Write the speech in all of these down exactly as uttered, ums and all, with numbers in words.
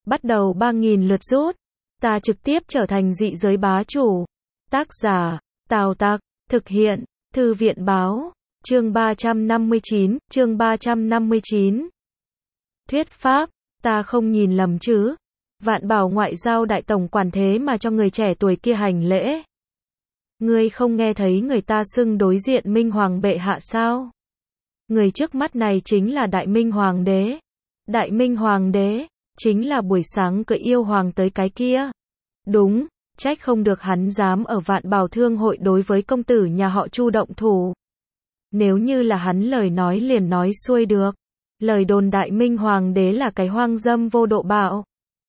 bắt đầu ba nghìn lượt rút. Ta trực tiếp trở thành dị giới bá chủ. Tác giả, Tào Tặc, thực hiện, Thư viện báo, chương ba trăm năm mươi chín, chương ba trăm năm mươi chín. Thuyết pháp, ta không nhìn lầm chứ? Vạn Bảo ngoại giao đại tổng quản thế mà cho người trẻ tuổi kia hành lễ. Ngươi không nghe thấy người ta xưng đối diện Minh Hoàng bệ hạ sao? Người trước mắt này chính là Đại Minh Hoàng đế. Đại Minh Hoàng đế, chính là buổi sáng cưỡi yêu hoàng tới cái kia. Đúng, trách không được hắn dám ở Vạn Bảo thương hội đối với công tử nhà họ Chu động thủ. Nếu như là hắn lời nói liền nói xuôi được. Lời đồn Đại Minh Hoàng đế là cái hoang dâm vô độ bạo.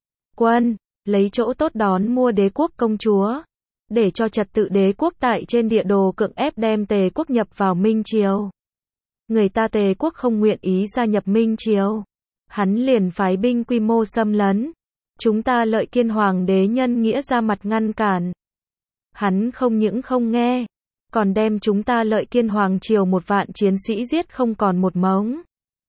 Quân, lấy chỗ tốt đón mua đế quốc công chúa. Để cho trật tự đế quốc tại trên địa đồ cưỡng ép đem Tề quốc nhập vào Minh Triều. Người ta Tề quốc không nguyện ý gia nhập Minh Triều. Hắn liền phái binh quy mô xâm lấn. Chúng ta Lợi Kiên Hoàng đế nhân nghĩa ra mặt ngăn cản. Hắn không những không nghe, còn đem chúng ta Lợi Kiên Hoàng triều một vạn chiến sĩ giết không còn một mống.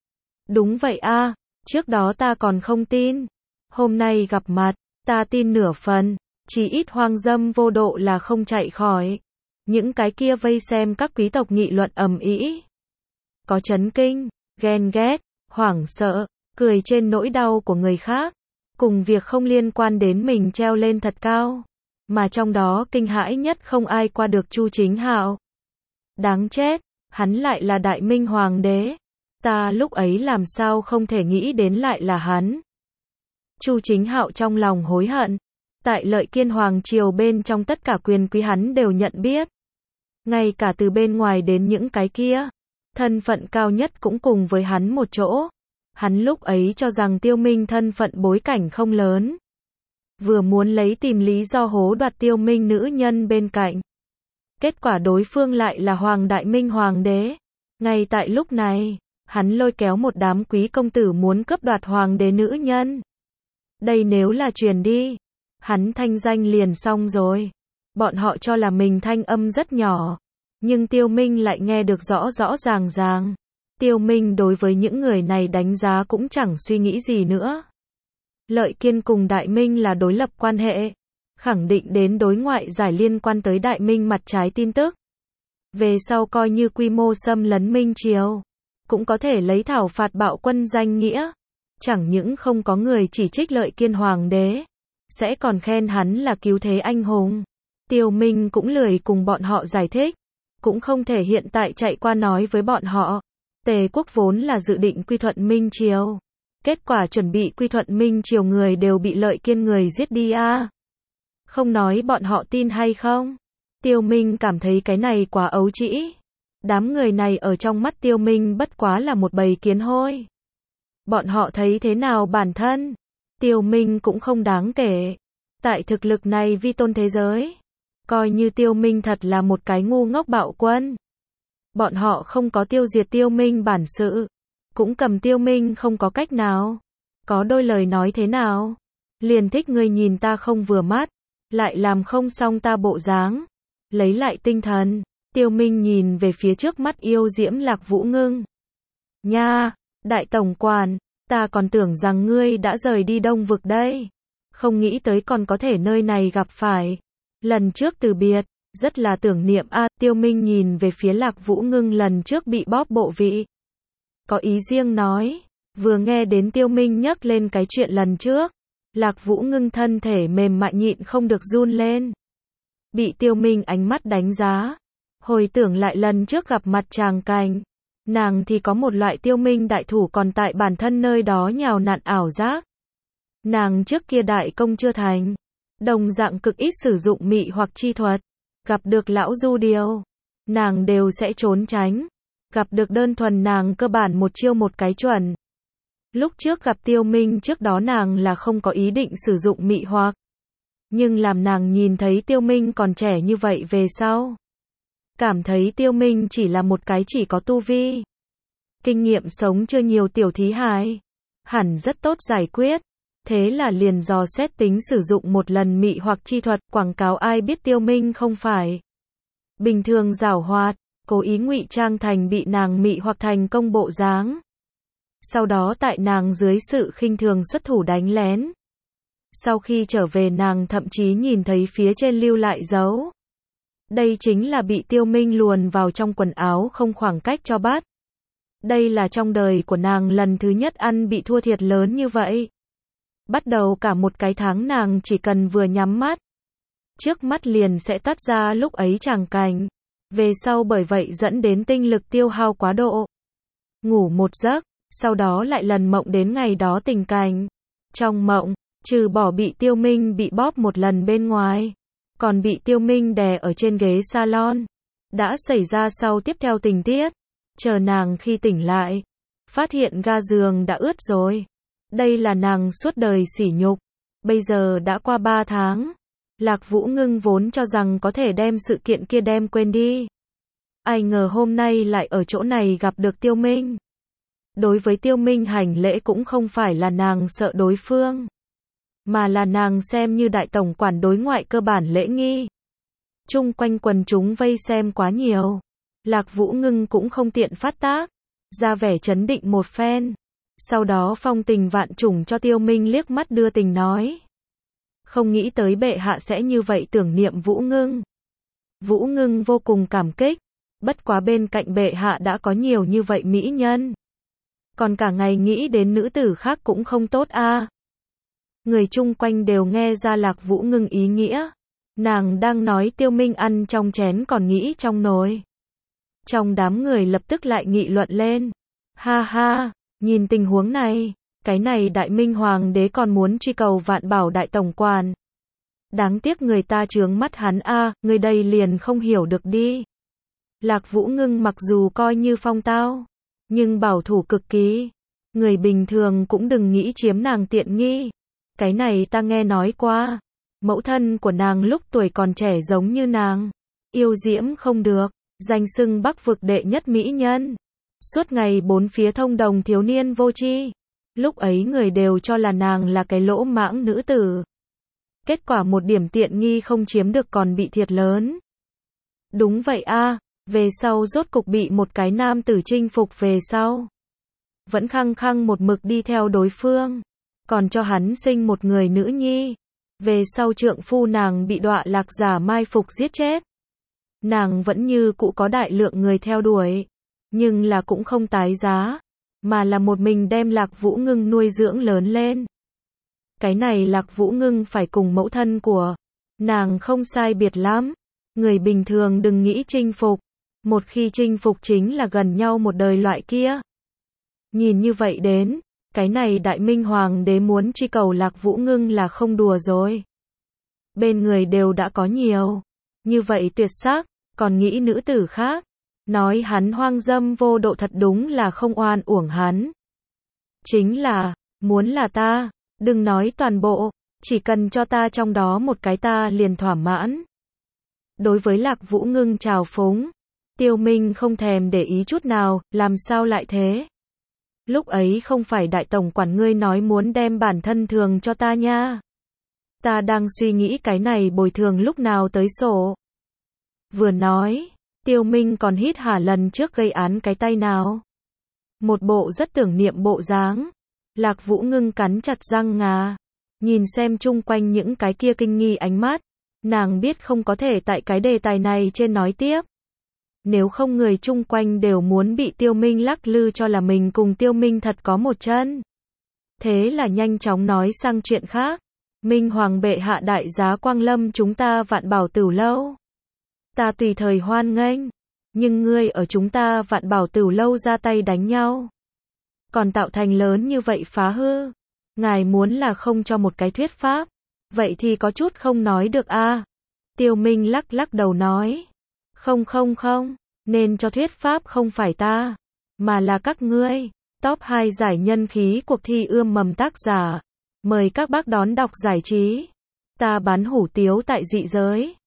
Đúng vậy a, trước đó ta còn không tin. Hôm nay gặp mặt, ta tin nửa phần, chỉ ít hoang dâm vô độ là không chạy khỏi. Những cái kia vây xem các quý tộc nghị luận ầm ĩ. Có chấn kinh, ghen ghét, hoảng sợ, cười trên nỗi đau của người khác. Cùng việc không liên quan đến mình treo lên thật cao. Mà trong đó kinh hãi nhất không ai qua được Chu Chính Hạo. Đáng chết, hắn lại là Đại Minh Hoàng đế. Ta lúc ấy làm sao không thể nghĩ đến lại là hắn. Chu Chính Hạo trong lòng hối hận. Tại Lợi Kiên Hoàng triều bên trong tất cả quyền quý hắn đều nhận biết. Ngay cả từ bên ngoài đến những cái kia. Thân phận cao nhất cũng cùng với hắn một chỗ. Hắn lúc ấy cho rằng Tiêu Minh thân phận bối cảnh không lớn. Vừa muốn lấy tìm lý do hố đoạt Tiêu Minh nữ nhân bên cạnh. Kết quả đối phương lại là Hoàng Đại Minh Hoàng đế. Ngay tại lúc này, hắn lôi kéo một đám quý công tử muốn cướp đoạt Hoàng đế nữ nhân. Đây nếu là truyền đi, hắn thanh danh liền xong rồi. Bọn họ cho là mình thanh âm rất nhỏ. Nhưng Tiêu Minh lại nghe được rõ rõ ràng ràng. Tiêu Minh đối với những người này đánh giá cũng chẳng suy nghĩ gì nữa. Lợi Kiên cùng Đại Minh là đối lập quan hệ. Khẳng định đến đối ngoại giải liên quan tới Đại Minh mặt trái tin tức. Về sau coi như quy mô xâm lấn Minh Triều. Cũng có thể lấy thảo phạt bạo quân danh nghĩa. Chẳng những không có người chỉ trích Lợi Kiên Hoàng đế. Sẽ còn khen hắn là cứu thế anh hùng. Tiêu Minh cũng lười cùng bọn họ giải thích. Cũng không thể hiện tại chạy qua nói với bọn họ. Tề quốc vốn là dự định quy thuận Minh Triều. Kết quả chuẩn bị quy thuận Minh Triều người đều bị Lợi Kiên người giết đi a. À. Không nói bọn họ tin hay không. Tiêu Minh cảm thấy cái này quá ấu trĩ. Đám người này ở trong mắt Tiêu Minh bất quá là một bầy kiến hôi. Bọn họ thấy thế nào bản thân. Tiêu Minh cũng không đáng kể. Tại thực lực này vi tôn thế giới. Coi như Tiêu Minh thật là một cái ngu ngốc bạo quân. Bọn họ không có tiêu diệt Tiêu Minh bản sự. Cũng cầm Tiêu Minh không có cách nào. Có đôi lời nói thế nào. Liền thích người nhìn ta không vừa mắt. Lại làm không xong ta bộ dáng. Lấy lại tinh thần. Tiêu Minh nhìn về phía trước mắt yêu diễm Lạc Vũ Ngưng. Nha, đại tổng quản. Ta còn tưởng rằng ngươi đã rời đi Đông vực đây. Không nghĩ tới còn có thể nơi này gặp phải. Lần trước từ biệt. Rất là tưởng niệm a. À, Tiêu Minh nhìn về phía Lạc Vũ Ngưng lần trước bị bóp bộ vị. Có ý riêng nói. Vừa nghe đến Tiêu Minh nhắc lên cái chuyện lần trước. Lạc Vũ Ngưng thân thể mềm mại nhịn không được run lên. Bị Tiêu Minh ánh mắt đánh giá. Hồi tưởng lại lần trước gặp mặt tràng cảnh. Nàng thì có một loại Tiêu Minh đại thủ còn tại bản thân nơi đó nhào nặn ảo giác. Nàng trước kia đại công chưa thành. Đồng dạng cực ít sử dụng mị hoặc chi thuật. Gặp được lão du điều. Nàng đều sẽ trốn tránh. Gặp được đơn thuần nàng cơ bản một chiêu một cái chuẩn. Lúc trước gặp Tiêu Minh trước đó nàng là không có ý định sử dụng mị hoặc. Nhưng làm nàng nhìn thấy Tiêu Minh còn trẻ như vậy về sau. Cảm thấy Tiêu Minh chỉ là một cái chỉ có tu vi. Kinh nghiệm sống chưa nhiều tiểu thí hài. Hẳn rất tốt giải quyết. Thế là liền dò xét tính sử dụng một lần mị hoặc chi thuật quảng cáo ai biết Tiêu Minh không phải. Bình thường giảo hoạt, cố ý ngụy trang thành bị nàng mị hoặc thành công bộ dáng. Sau đó tại nàng dưới sự khinh thường xuất thủ đánh lén. Sau khi trở về nàng thậm chí nhìn thấy phía trên lưu lại dấu. Đây chính là bị Tiêu Minh luồn vào trong quần áo không khoảng cách cho bắt. Đây là trong đời của nàng lần thứ nhất ăn bị thua thiệt lớn như vậy. Bắt đầu cả một cái tháng nàng chỉ cần vừa nhắm mắt, trước mắt liền sẽ toát ra lúc ấy tràng cảnh. Về sau bởi vậy dẫn đến tinh lực tiêu hao quá độ. Ngủ một giấc, sau đó lại lần mộng đến ngày đó tình cảnh. Trong mộng, trừ bỏ bị Tiêu Minh bị bóp một lần bên ngoài, còn bị Tiêu Minh đè ở trên ghế salon. Đã xảy ra sau tiếp theo tình tiết. Chờ nàng khi tỉnh lại, phát hiện ga giường đã ướt rồi. Đây là nàng suốt đời sỉ nhục. Bây giờ đã qua ba tháng. Lạc Vũ Ngưng vốn cho rằng có thể đem sự kiện kia đem quên đi. Ai ngờ hôm nay lại ở chỗ này gặp được Tiêu Minh. Đối với Tiêu Minh hành lễ cũng không phải là nàng sợ đối phương, mà là nàng xem như đại tổng quản đối ngoại cơ bản lễ nghi. Chung quanh quần chúng vây xem quá nhiều. Lạc Vũ Ngưng cũng không tiện phát tác, ra vẻ trấn định một phen. Sau đó phong tình vạn trùng cho Tiêu Minh liếc mắt đưa tình nói. Không nghĩ tới bệ hạ sẽ như vậy tưởng niệm Vũ Ngưng. Vũ Ngưng vô cùng cảm kích. Bất quá bên cạnh bệ hạ đã có nhiều như vậy mỹ nhân. Còn cả ngày nghĩ đến nữ tử khác cũng không tốt a. À. Người chung quanh đều nghe ra Lạc Vũ Ngưng ý nghĩa. Nàng đang nói Tiêu Minh ăn trong chén còn nghĩ trong nồi. Trong đám người lập tức lại nghị luận lên. Ha ha, nhìn tình huống này, cái này Đại Minh Hoàng đế còn muốn truy cầu Vạn Bảo đại tổng quản. Đáng tiếc người ta chướng mắt hắn a, à, người đây liền không hiểu được đi. Lạc Vũ Ngưng mặc dù coi như phong tao, nhưng bảo thủ cực kỳ. Người bình thường cũng đừng nghĩ chiếm nàng tiện nghi. Cái này ta nghe nói qua. Mẫu thân của nàng lúc tuổi còn trẻ giống như nàng. Yêu diễm không được, danh xưng Bắc vực đệ nhất mỹ nhân. Suốt ngày bốn phía thông đồng thiếu niên vô tri. Lúc ấy người đều cho là nàng là cái lỗ mãng nữ tử. Kết quả một điểm tiện nghi không chiếm được còn bị thiệt lớn. Đúng vậy a, à, về sau rốt cục bị một cái nam tử chinh phục về sau. Vẫn khăng khăng một mực đi theo đối phương. Còn cho hắn sinh một người nữ nhi. Về sau trượng phu nàng bị đọa lạc giả mai phục giết chết. Nàng vẫn như cũ có đại lượng người theo đuổi. Nhưng là cũng không tái giá. Mà là một mình đem Lạc Vũ Ngưng nuôi dưỡng lớn lên. Cái này Lạc Vũ Ngưng phải cùng mẫu thân của nàng không sai biệt lắm. Người bình thường đừng nghĩ chinh phục. Một khi chinh phục chính là gần nhau một đời loại kia. Nhìn như vậy đến, cái này Đại Minh Hoàng đế muốn truy cầu Lạc Vũ Ngưng là không đùa rồi. Bên người đều đã có nhiều. Như vậy tuyệt sắc, còn nghĩ nữ tử khác. Nói hắn hoang dâm vô độ thật đúng là không oan uổng hắn. Chính là, muốn là ta, đừng nói toàn bộ, chỉ cần cho ta trong đó một cái ta liền thỏa mãn. Đối với Lạc Vũ Ngưng trào phúng, Tiêu Minh không thèm để ý chút nào, làm sao lại thế? Lúc ấy không phải đại tổng quản ngươi nói muốn đem bản thân thường cho ta nha. Ta đang suy nghĩ cái này bồi thường lúc nào tới sổ. Vừa nói, Tiêu Minh còn hít hả lần trước gây án cái tay nào. Một bộ rất tưởng niệm bộ dáng. Lạc Vũ Ngưng cắn chặt răng ngà. Nhìn xem chung quanh những cái kia kinh nghi ánh mắt. Nàng biết không có thể tại cái đề tài này trên nói tiếp. Nếu không người chung quanh đều muốn bị Tiêu Minh lắc lư cho là mình cùng Tiêu Minh thật có một chân. Thế là nhanh chóng nói sang chuyện khác. Minh Hoàng bệ hạ đại giá quang lâm chúng ta Vạn Bảo Tửu lâu. Ta tùy thời hoan nghênh. Nhưng ngươi ở chúng ta Vạn Bảo Tửu lâu ra tay đánh nhau. Còn tạo thành lớn như vậy phá hư. Ngài muốn là không cho một cái thuyết pháp. Vậy thì có chút không nói được a. À. Tiêu Minh lắc lắc đầu nói. Không không không, nên cho thuyết pháp không phải ta, mà là các ngươi. Top hai giải nhân khí cuộc thi ươm mầm tác giả. Mời các bác đón đọc giải trí. Ta bán hủ tiếu tại dị giới.